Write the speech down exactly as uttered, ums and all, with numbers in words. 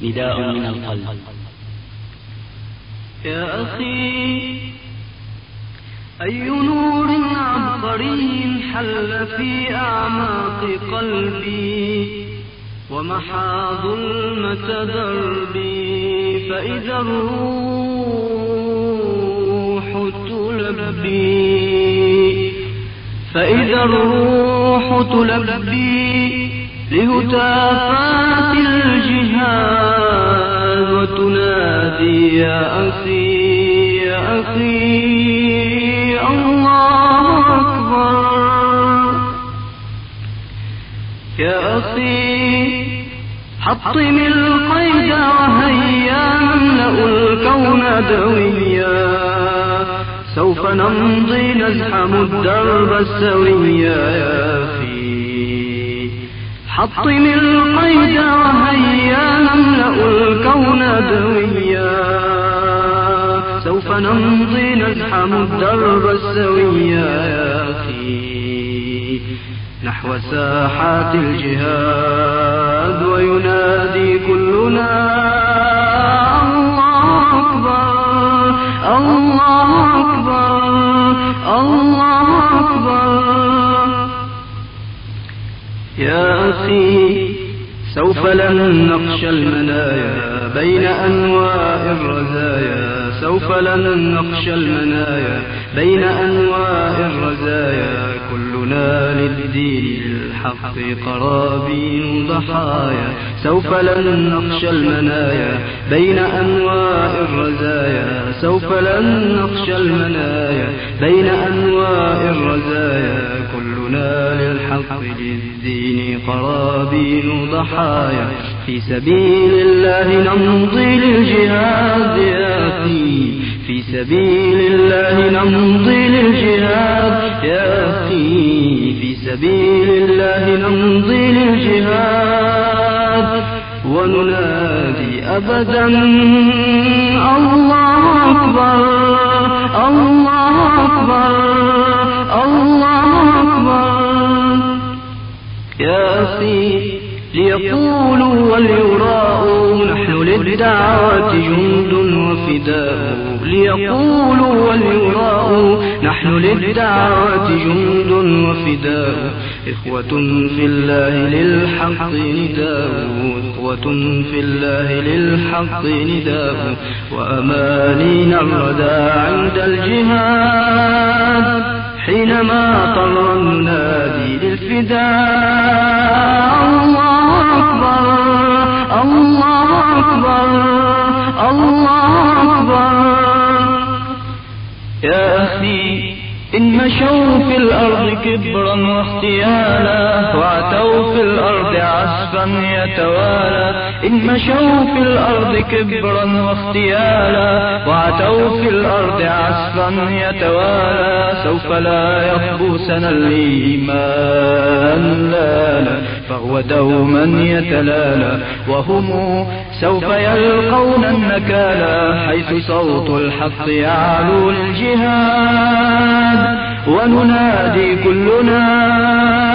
نداء من القلب. يا أخي أي نور عبقري حل في أعماق قلبي ومحى ظلمة دربي، فإذا الروح تلبي فإذا الروح تلبي لهتافات الجهاد وتنادي يا أخي يا أخي الله أكبر. يا أخي حطم القيد وهيا نملأ الكون دويا، سوف نمضي نزحم الدرب السويا. يا أخي حطم القيد وهيا نملأ الكون دويا، سوف نمضي نزحم الدرب السويا. يا أخي نحو ساحات الجهاد وينادي كلنا الله أكبر الله أكبر الله أكبر. يا أخي سوف لن نخشى المنايا بين أنواع الرزايا، سوف لن نخشى المنايا بين أنواع الرزايا، كلنا للدين الحق قرابين ضحايا، سوف لن نخشى المنايا بين أنواع الرزايا، سوف لن نخشى المنايا بين أنواع الرزايا، كلنا للحق للدين قرابين ضحايا، في سبيل الله نمضي للجهاد. يا أخي في سبيل الله نمضي للجهاد. يا أخي في سبيل الله نمضي للجهاد، وننادي أبدا الله أكبر الله أكبر الله أكبر. يا أخي ليقولوا وليراءوا نحن للدعوة جند وفداء، ليقولوا وليراءوا نحن للدعوة جند وفداء، إخوة في الله للحق نداء، إخوة في الله للحق نداء، وأمانينا الردى عند الجهاد، حينما طر ننادي للفداء الله أكبر الله أكبر الله أكبر. يا أخي إن مشوا في الأرض كبرا واختيالا، وعتوا في الأرض عسفا يتوالى، إن مشوا في الأرض كبرا واختيالا، وعتوا في الأرض عسفا يتوالى، سوف لا يخبو سنا الإيمان لالا، فهو دوما يتلالى، وهم سوف يلقون النكالا، حيث صوت الحق يعلو للجهاد، وننادي كلنا